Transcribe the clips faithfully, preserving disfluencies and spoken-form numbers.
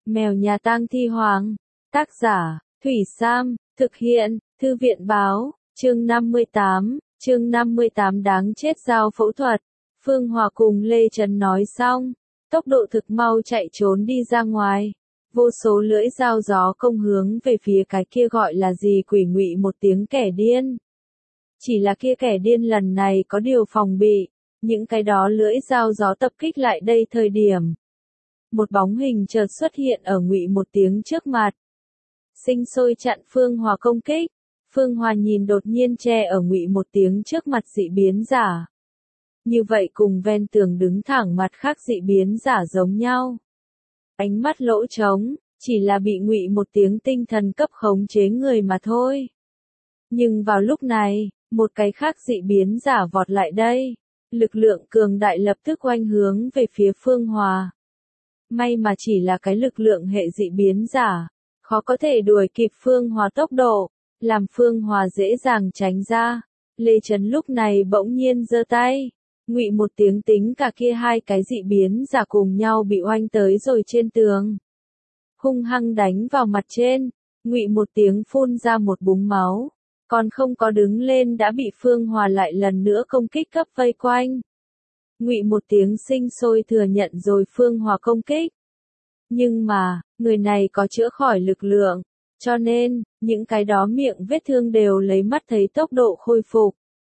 Mèo nhà tang thi hoàng. Tác giả, Thủy Sam, thực hiện, Thư viện báo, chương năm mươi tám, chương năm mươi tám đáng chết giao phẫu thuật. Phương Hòa cùng Lê Trấn nói xong, tốc độ thực mau chạy trốn đi ra ngoài. Vô số lưỡi dao gió công hướng về phía cái kia gọi là gì quỷ ngụy một tiếng kẻ điên. Chỉ là kia kẻ điên lần này có điều phòng bị, những cái đó lưỡi dao gió tập kích lại đây thời điểm. Một bóng hình chợt xuất hiện ở ngụy một tiếng trước mặt. Sinh sôi chặn Phương Hòa công kích. Phương Hòa nhìn đột nhiên che ở ngụy một tiếng trước mặt dị biến giả. Như vậy cùng ven tường đứng thẳng mặt khác dị biến giả giống nhau. Ánh mắt lỗ trống, chỉ là bị ngụy một tiếng tinh thần cấp khống chế người mà thôi. Nhưng vào lúc này, một cái khác dị biến giả vọt lại đây. Lực lượng cường đại lập tức oanh hướng về phía Phương Hòa. May mà chỉ là cái lực lượng hệ dị biến giả, khó có thể đuổi kịp Phương Hòa tốc độ, làm Phương Hòa dễ dàng tránh ra. Lê Trấn lúc này bỗng nhiên giơ tay, ngụy một tiếng tính cả kia hai cái dị biến giả cùng nhau bị oanh tới rồi trên tường. Hung hăng đánh vào mặt trên, ngụy một tiếng phun ra một búng máu, còn không có đứng lên đã bị Phương Hòa lại lần nữa công kích cấp vây quanh. Ngụy một tiếng sinh sôi thừa nhận rồi Phương Hòa công kích. Nhưng mà, người này có chữa khỏi lực lượng, cho nên, những cái đó miệng vết thương đều lấy mắt thấy tốc độ khôi phục.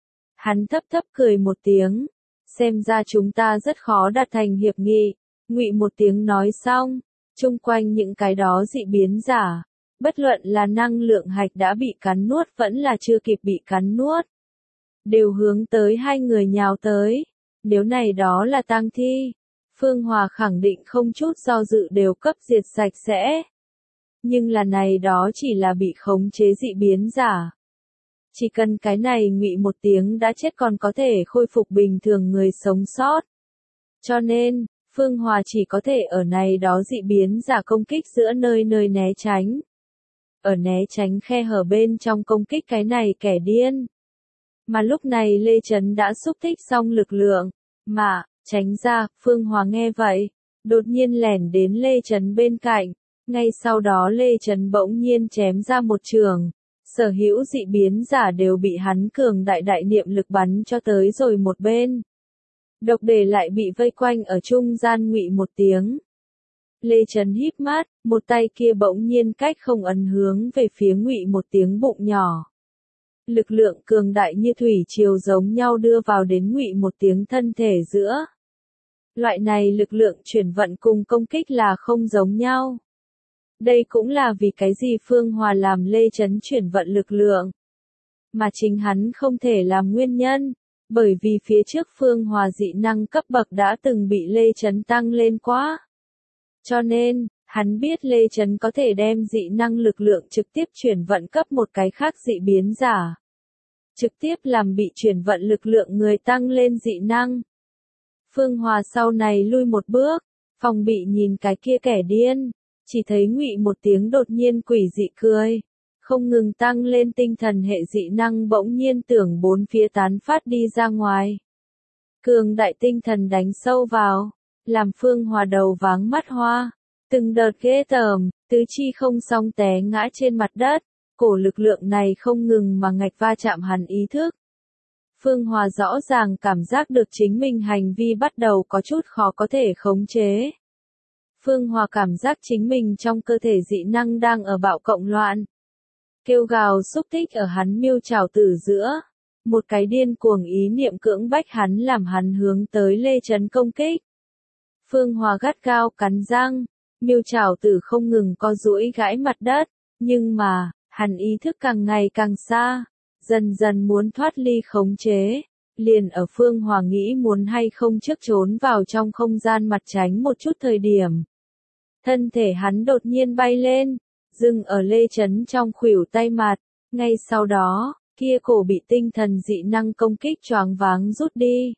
Hắn thấp thấp cười một tiếng, xem ra chúng ta rất khó đạt thành hiệp nghị. Ngụy một tiếng nói xong, chung quanh những cái đó dị biến giả, bất luận là năng lượng hạch đã bị cắn nuốt vẫn là chưa kịp bị cắn nuốt, đều hướng tới hai người nhào tới. Nếu này đó là tang thi, Phương Hòa khẳng định không chút do dự đều cấp diệt sạch sẽ. Nhưng là này đó chỉ là bị khống chế dị biến giả. Chỉ cần cái này ngụy một tiếng đã chết còn có thể khôi phục bình thường người sống sót. Cho nên, Phương Hòa chỉ có thể ở này đó dị biến giả công kích giữa nơi nơi né tránh. Ở né tránh khe hở bên trong công kích cái này kẻ điên. Mà lúc này Lê Trấn đã xúc tích xong lực lượng, mà, tránh ra, Phương Hòa nghe vậy, đột nhiên lẻn đến Lê Trấn bên cạnh, ngay sau đó Lê Trấn bỗng nhiên chém ra một trường, sở hữu dị biến giả đều bị hắn cường đại đại niệm lực bắn cho tới rồi một bên. Độc Đề lại bị vây quanh ở trung gian ngụy một tiếng. Lê Trấn híp mắt, một tay kia bỗng nhiên cách không ấn hướng về phía ngụy một tiếng bụng nhỏ. Lực lượng cường đại như thủy triều giống nhau đưa vào đến ngụy một tiếng thân thể giữa. Loại này lực lượng chuyển vận cùng công kích là không giống nhau. Đây cũng là vì cái gì Phương Hòa làm Lê Trấn chuyển vận lực lượng, mà chính hắn không thể làm nguyên nhân, bởi vì phía trước Phương Hòa dị năng cấp bậc đã từng bị Lê Trấn tăng lên quá. Cho nên, hắn biết Lê Trấn có thể đem dị năng lực lượng trực tiếp chuyển vận cấp một cái khác dị biến giả. Trực tiếp làm bị chuyển vận lực lượng người tăng lên dị năng. Phương Hòa sau này lui một bước, phòng bị nhìn cái kia kẻ điên, chỉ thấy ngụy một tiếng đột nhiên quỷ dị cười, không ngừng tăng lên tinh thần hệ dị năng bỗng nhiên tưởng bốn phía tán phát đi ra ngoài. Cường đại tinh thần đánh sâu vào, làm Phương Hòa đầu váng mắt hoa, từng đợt ghê tởm, tứ chi không song té ngã trên mặt đất, cổ lực lượng này không ngừng mà ngạch va chạm hắn ý thức. Phương Hòa rõ ràng cảm giác được chính mình hành vi bắt đầu có chút khó có thể khống chế. Phương Hòa cảm giác chính mình trong cơ thể dị năng đang ở bạo cộng loạn. Kêu gào xúc tích ở hắn miêu trảo tử giữa. Một cái điên cuồng ý niệm cưỡng bách hắn làm hắn hướng tới Lê Trấn công kích. Phương Hòa gắt gao cắn răng, miêu trảo tử không ngừng co duỗi gãi mặt đất, nhưng mà, hắn ý thức càng ngày càng xa, dần dần muốn thoát ly khống chế. Liền ở Phương Hòa nghĩ muốn hay không trước trốn vào trong không gian mặt tránh một chút thời điểm. Thân thể hắn đột nhiên bay lên, dừng ở Lê Trấn trong khuỷu tay mặt, ngay sau đó, kia cổ bị tinh thần dị năng công kích choáng váng rút đi.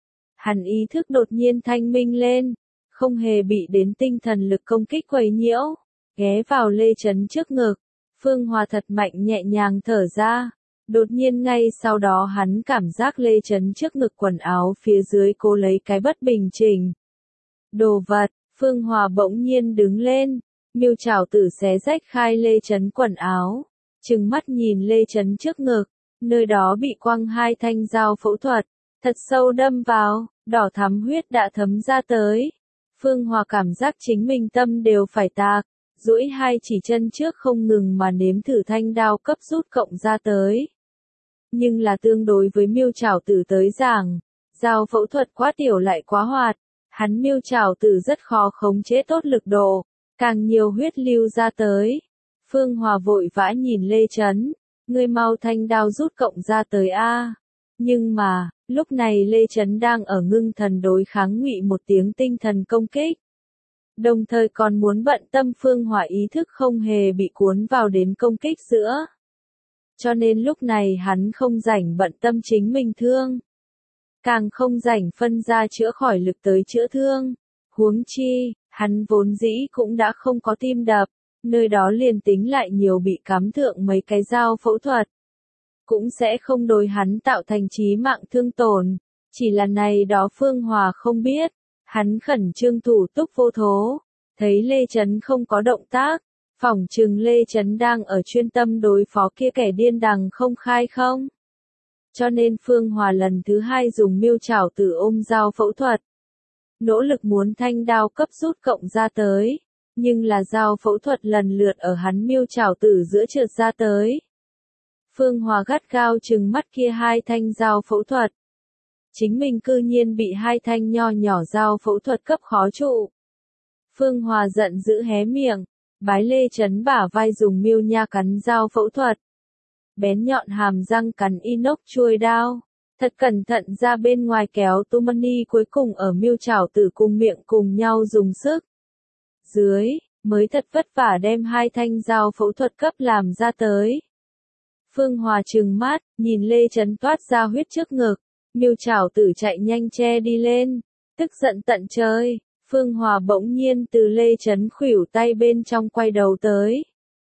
Hắn ý thức đột nhiên thanh minh lên, không hề bị đến tinh thần lực công kích quấy nhiễu, ghé vào Lê Trấn trước ngực. Phương Hòa thật mạnh nhẹ nhàng thở ra. Đột nhiên ngay sau đó hắn cảm giác Lê Trấn trước ngực quần áo phía dưới cô lấy cái bất bình chỉnh. Đồ vật, Phương Hòa bỗng nhiên đứng lên, Miêu Trảo Tử xé rách khai Lê Chấn quần áo, trừng mắt nhìn Lê Chấn trước ngực, nơi đó bị quăng hai thanh dao phẫu thuật, thật sâu đâm vào, đỏ thắm huyết đã thấm ra tới. Phương Hòa cảm giác chính mình tâm đều phải tạc, duỗi hai chỉ chân trước không ngừng mà nếm thử thanh đao cấp rút cộng ra tới. Nhưng là tương đối với Miêu Trảo Tử tới giảng, dao phẫu thuật quá tiểu lại quá hoạt, hắn Miêu Trảo Tử rất khó khống chế tốt lực độ, càng nhiều huyết lưu ra tới. Phương Hòa vội vã nhìn Lê Chấn, ngươi mau thanh đao rút cộng ra tới a. Nhưng mà, lúc này Lê Chấn đang ở ngưng thần đối kháng Ngụy một tiếng tinh thần công kích. Đồng thời còn muốn bận tâm Phương Hòa ý thức không hề bị cuốn vào đến công kích giữa. Cho nên lúc này hắn không rảnh bận tâm chính mình thương. Càng không rảnh phân ra chữa khỏi lực tới chữa thương. Huống chi, hắn vốn dĩ cũng đã không có tim đập, nơi đó liền tính lại nhiều bị cắm thượng mấy cái dao phẫu thuật. Cũng sẽ không đối hắn tạo thành chí mạng thương tổn, chỉ là này đó Phương Hòa không biết, hắn khẩn trương thủ túc vô thố, thấy Lê Chấn không có động tác, phỏng chừng Lê Chấn đang ở chuyên tâm đối phó kia kẻ điên đằng không khai không. Cho nên Phương Hòa lần thứ hai dùng Miêu Trảo Tử ôm dao phẫu thuật, nỗ lực muốn thanh đao cấp rút cộng ra tới, nhưng là dao phẫu thuật lần lượt ở hắn Miêu Trảo Tử giữa trượt ra tới. Phương Hòa gắt gao trừng mắt kia hai thanh dao phẫu thuật. Chính mình cư nhiên bị hai thanh nho nhỏ dao phẫu thuật cấp khó trụ. Phương Hòa giận dữ hé miệng, bái Lê Chấn bả vai dùng miêu nha cắn dao phẫu thuật. Bén nhọn hàm răng cắn inox chuôi đao, thật cẩn thận ra bên ngoài kéo Tumani cuối cùng ở Miêu Trảo Tử cùng miệng cùng nhau dùng sức. Dưới, mới thật vất vả đem hai thanh dao phẫu thuật cấp làm ra tới. Phương Hòa trừng mắt, nhìn Lê Chấn toát ra huyết trước ngực, Miêu Trảo Tử chạy nhanh che đi lên, tức giận tận trời. Phương Hòa bỗng nhiên từ Lê Chấn khuỷu tay bên trong quay đầu tới.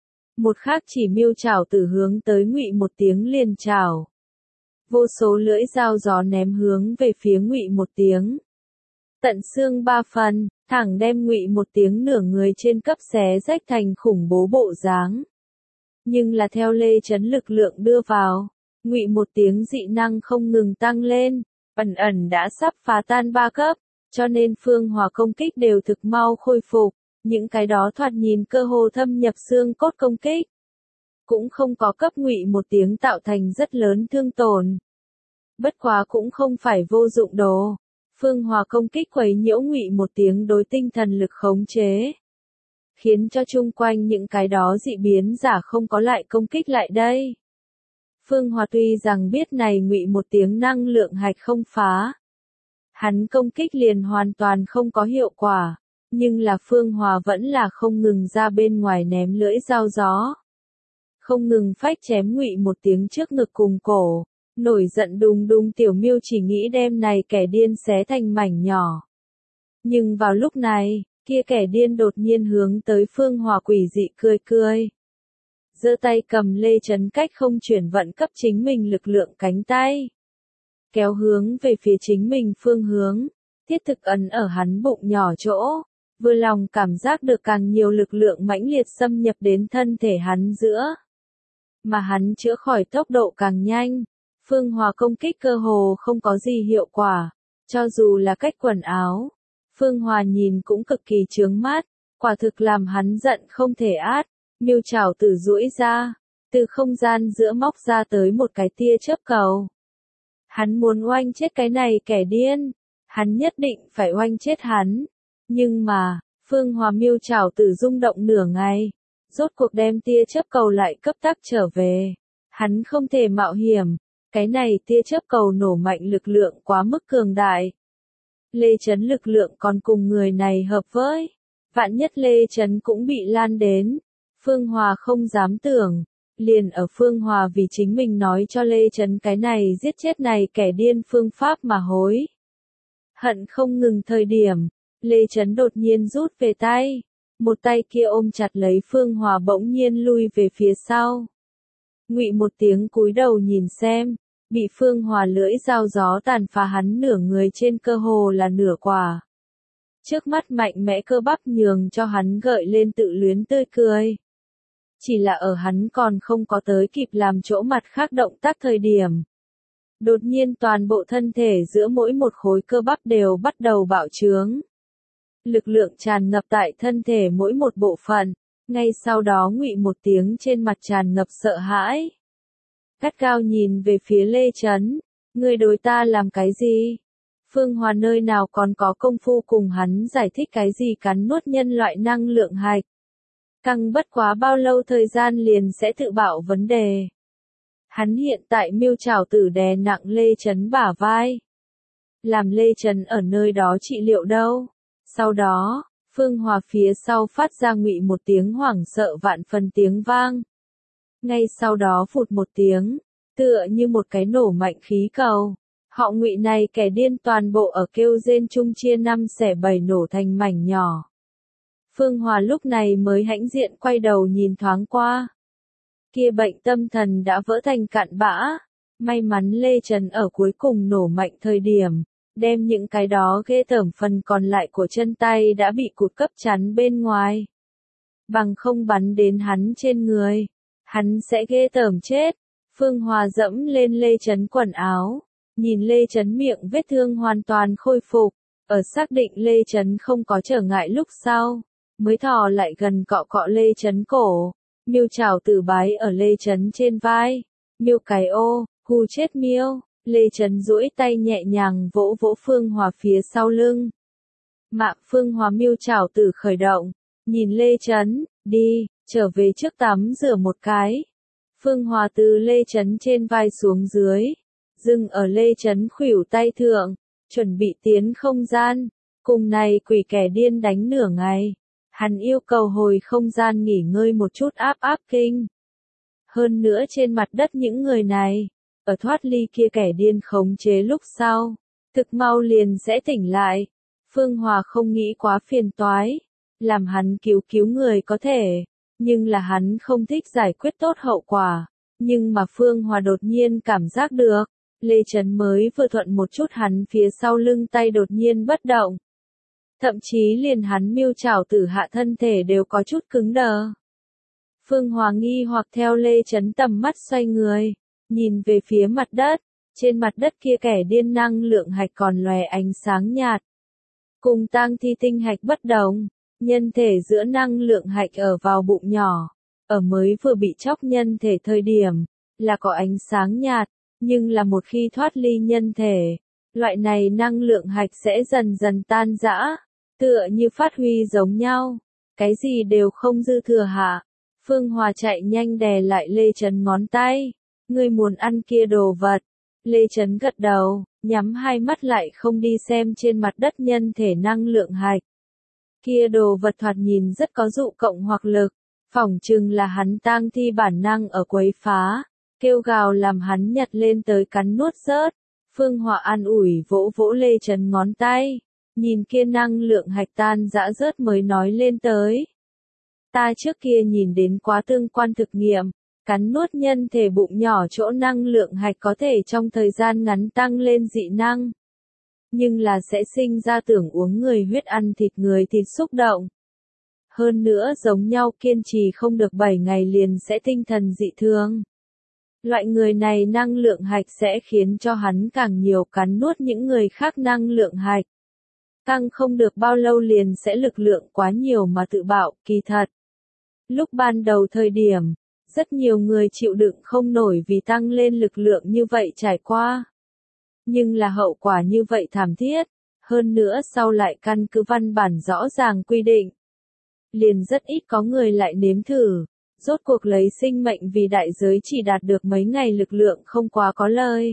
Một khác chỉ Miêu Trảo Tử hướng tới Ngụy một tiếng liền chảo. Vô số lưỡi dao gió ném hướng về phía Ngụy một tiếng. Tận xương ba phần, thẳng đem Ngụy một tiếng nửa người trên cấp xé rách thành khủng bố bộ dáng. Nhưng là theo Lê Chấn lực lượng đưa vào, Ngụy một tiếng dị năng không ngừng tăng lên, ẩn ẩn đã sắp phá tan ba cấp, cho nên Phương Hòa công kích đều thực mau khôi phục, những cái đó thoạt nhìn cơ hồ thâm nhập xương cốt công kích, cũng không có cấp Ngụy một tiếng tạo thành rất lớn thương tổn. Bất quá cũng không phải vô dụng đồ, Phương Hòa công kích quấy nhiễu Ngụy một tiếng đối tinh thần lực khống chế, khiến cho chung quanh những cái đó dị biến giả không có lại công kích lại đây. Phương Hòa tuy rằng biết này Ngụy một tiếng năng lượng hạch không phá, hắn công kích liền hoàn toàn không có hiệu quả, nhưng là Phương Hòa vẫn là không ngừng ra bên ngoài ném lưỡi dao gió. Không ngừng phách chém Ngụy một tiếng trước ngực cùng cổ, nổi giận đùng đùng tiểu miêu chỉ nghĩ đem này kẻ điên xé thành mảnh nhỏ. Nhưng vào lúc này, kia kẻ điên đột nhiên hướng tới Phương Hòa quỷ dị cười cười. Giơ tay cầm Lê Chấn cách không chuyển vận cấp chính mình lực lượng cánh tay. Kéo hướng về phía chính mình phương hướng, thiết thực ấn ở hắn bụng nhỏ chỗ, vừa lòng cảm giác được càng nhiều lực lượng mãnh liệt xâm nhập đến thân thể hắn giữa. Mà hắn chữa khỏi tốc độ càng nhanh, Phương Hòa công kích cơ hồ không có gì hiệu quả, cho dù là cách quần áo. Phương Hòa nhìn cũng cực kỳ chướng mắt, quả thực làm hắn giận không thể át. Miêu Trảo Tử duỗi ra, từ không gian giữa móc ra tới một cái tia chớp cầu. Hắn muốn oanh chết cái này kẻ điên, hắn nhất định phải oanh chết hắn. Nhưng mà, Phương Hòa Miêu Trảo Tử rung động nửa ngày, rốt cuộc đem tia chớp cầu lại cấp tắc trở về. Hắn không thể mạo hiểm, cái này tia chớp cầu nổ mạnh lực lượng quá mức cường đại. Lê Chấn lực lượng còn cùng người này hợp với, vạn nhất Lê Chấn cũng bị lan đến. Phương Hòa không dám tưởng, liền ở Phương Hòa vì chính mình nói cho Lê Chấn cái này giết chết này kẻ điên phương pháp mà hối. Hận không ngừng thời điểm, Lê Chấn đột nhiên rút về tay, một tay kia ôm chặt lấy Phương Hòa bỗng nhiên lui về phía sau. Ngụy một tiếng cúi đầu nhìn xem, bị Phương Hòa lưỡi dao gió tàn phá hắn nửa người trên cơ hồ là nửa quả. Trước mắt mạnh mẽ cơ bắp nhường cho hắn gợi lên tự luyến tươi cười. Chỉ là ở hắn còn không có tới kịp làm chỗ mặt khác động tác thời điểm. Đột nhiên toàn bộ thân thể giữa mỗi một khối cơ bắp đều bắt đầu bạo trướng. Lực lượng tràn ngập tại thân thể mỗi một bộ phận, ngay sau đó ngụy một tiếng trên mặt tràn ngập sợ hãi. Gắt gao nhìn về phía Lê Chấn, ngươi đối ta làm cái gì? Phương Hòa nơi nào còn có công phu cùng hắn giải thích cái gì cắn nuốt nhân loại năng lượng hạch. Căng bất quá bao lâu thời gian liền sẽ tự bảo vấn đề. Hắn hiện tại mưu trảo tử đè nặng Lê Chấn bả vai. Làm Lê Chấn ở nơi đó trị liệu đâu. Sau đó, Phương Hòa phía sau phát ra ngụy một tiếng hoảng sợ vạn phần tiếng vang. Ngay sau đó phụt một tiếng, tựa như một cái nổ mạnh khí cầu. Họ ngụy này kẻ điên toàn bộ ở kêu rên chung chia năm xẻ bảy nổ thành mảnh nhỏ. Phương Hòa lúc này mới hãnh diện quay đầu nhìn thoáng qua. Kia bệnh tâm thần đã vỡ thành cặn bã. May mắn Lê Trần ở cuối cùng nổ mạnh thời điểm, đem những cái đó ghê tởm phần còn lại của chân tay đã bị cụt cấp chắn bên ngoài. Bằng không bắn đến hắn trên người, hắn sẽ ghê tởm chết. Phương Hòa dẫm lên Lê Trấn quần áo, nhìn Lê Trấn miệng vết thương hoàn toàn khôi phục, ở xác định Lê Trấn không có trở ngại lúc sau, mới thò lại gần cọ cọ Lê Trấn cổ, miêu chảo tử bái ở Lê Trấn trên vai, miêu cái ô, hù chết miêu. Lê Trấn duỗi tay nhẹ nhàng vỗ vỗ Phương Hòa phía sau lưng. Mạng Phương Hòa miêu chảo tử khởi động, nhìn Lê Trấn, đi, trở về trước tắm rửa một cái. Phương Hòa từ Lê Trấn trên vai xuống dưới, dừng ở Lê Trấn khuỷu tay thượng, chuẩn bị tiến không gian. Cùng này quỷ kẻ điên đánh nửa ngày, hắn yêu cầu hồi không gian nghỉ ngơi một chút áp áp kinh. Hơn nữa trên mặt đất những người này, ở thoát ly kia kẻ điên khống chế lúc sau, thực mau liền sẽ tỉnh lại. Phương Hòa không nghĩ quá phiền toái, làm hắn cứu cứu người có thể, nhưng là hắn không thích giải quyết tốt hậu quả. Nhưng mà Phương Hòa đột nhiên cảm giác được, Lê Trấn mới vừa thuận một chút hắn phía sau lưng tay đột nhiên bất động. Thậm chí liền hắn miêu chảo tử hạ thân thể đều có chút cứng đờ. Phương Hòa nghi hoặc theo Lê Trấn tầm mắt xoay người, nhìn về phía mặt đất, trên mặt đất kia kẻ điên năng lượng hạch còn lòe ánh sáng nhạt. Cùng tang thi tinh hạch bất đồng, nhân thể giữa năng lượng hạch ở vào bụng nhỏ, ở mới vừa bị chóc nhân thể thời điểm, là có ánh sáng nhạt, nhưng là một khi thoát ly nhân thể, loại này năng lượng hạch sẽ dần dần tan rã, tựa như phát huy giống nhau, cái gì đều không dư thừa hạ. Phương Hòa chạy nhanh đè lại Lê Trấn ngón tay. Ngươi muốn ăn kia đồ vật. Lê Trấn gật đầu, nhắm hai mắt lại không đi xem trên mặt đất nhân thể năng lượng hạch. Kia đồ vật thoạt nhìn rất có dụ cộng hoặc lực, phỏng chừng là hắn tang thi bản năng ở quấy phá, kêu gào làm hắn nhặt lên tới cắn nuốt rớt. Phương Hòa an ủi vỗ vỗ Lê Trấn ngón tay, nhìn kia năng lượng hạch tan dã rớt mới nói lên tới. Ta trước kia nhìn đến quá tương quan thực nghiệm. Cắn nuốt nhân thể bụng nhỏ chỗ năng lượng hạch có thể trong thời gian ngắn tăng lên dị năng. Nhưng là sẽ sinh ra tưởng uống người huyết ăn thịt người thịt xúc động. Hơn nữa giống nhau kiên trì không được bảy ngày liền sẽ tinh thần dị thương. Loại người này năng lượng hạch sẽ khiến cho hắn càng nhiều cắn nuốt những người khác năng lượng hạch. Tăng không được bao lâu liền sẽ lực lượng quá nhiều mà tự bạo, kỳ thật. Lúc ban đầu thời điểm, rất nhiều người chịu đựng không nổi vì tăng lên lực lượng như vậy trải qua. Nhưng là hậu quả như vậy thảm thiết, hơn nữa sau lại căn cứ văn bản rõ ràng quy định. Liền rất ít có người lại nếm thử, rốt cuộc lấy sinh mệnh vì đại giới chỉ đạt được mấy ngày lực lượng không quá có lời.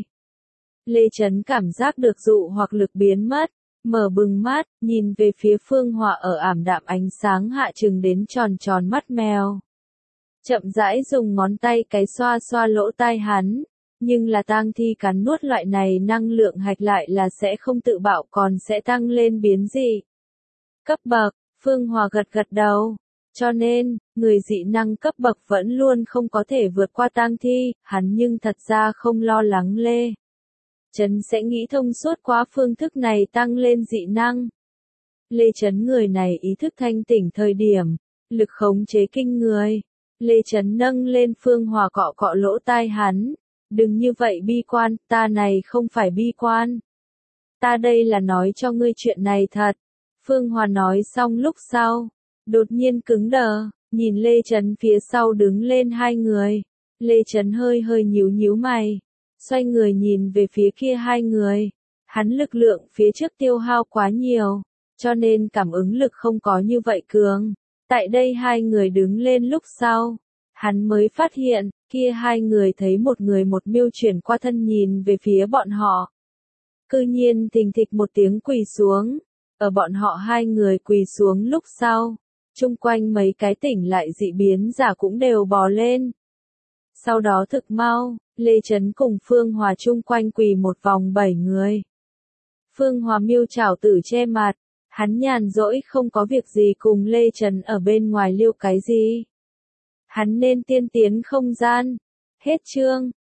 Lê Trấn cảm giác được dụ hoặc lực biến mất, mở bừng mắt, nhìn về phía Phương Hòa ở ảm đạm ánh sáng hạ trừng đến tròn tròn mắt mèo. Chậm rãi dùng ngón tay cái xoa xoa lỗ tai hắn, nhưng là tang thi cắn nuốt loại này năng lượng hạch lại là sẽ không tự bạo còn sẽ tăng lên biến dị. Cấp bậc, Phương Hòa gật gật đầu, cho nên, người dị năng cấp bậc vẫn luôn không có thể vượt qua tang thi, hắn nhưng thật ra không lo lắng Lê Trấn sẽ nghĩ thông suốt quá phương thức này tăng lên dị năng. Lê Chấn người này ý thức thanh tỉnh thời điểm, lực khống chế kinh người. Lê Chấn nâng lên Phương Hòa cọ cọ lỗ tai hắn. Đừng như vậy bi quan, ta này không phải bi quan. Ta đây là nói cho ngươi chuyện này thật. Phương Hòa nói xong lúc sau, đột nhiên cứng đờ, nhìn Lê Chấn phía sau đứng lên hai người. Lê Chấn hơi hơi nhíu nhíu mày, xoay người nhìn về phía kia hai người. Hắn lực lượng phía trước tiêu hao quá nhiều, cho nên cảm ứng lực không có như vậy cường. Tại đây hai người đứng lên lúc sau, hắn mới phát hiện, kia hai người thấy một người một miêu chuyển qua thân nhìn về phía bọn họ. Cư nhiên thình thịch một tiếng quỳ xuống, ở bọn họ hai người quỳ xuống lúc sau, chung quanh mấy cái tỉnh lại dị biến giả cũng đều bò lên. Sau đó thực mau, Lê Chấn cùng Phương Hòa chung quanh quỳ một vòng bảy người. Phương Hòa miêu chảo tử che mặt, hắn nhàn rỗi không có việc gì cùng Lê Chấn ở bên ngoài liêu cái gì. Hắn nên tiên tiến không gian. Hết chương.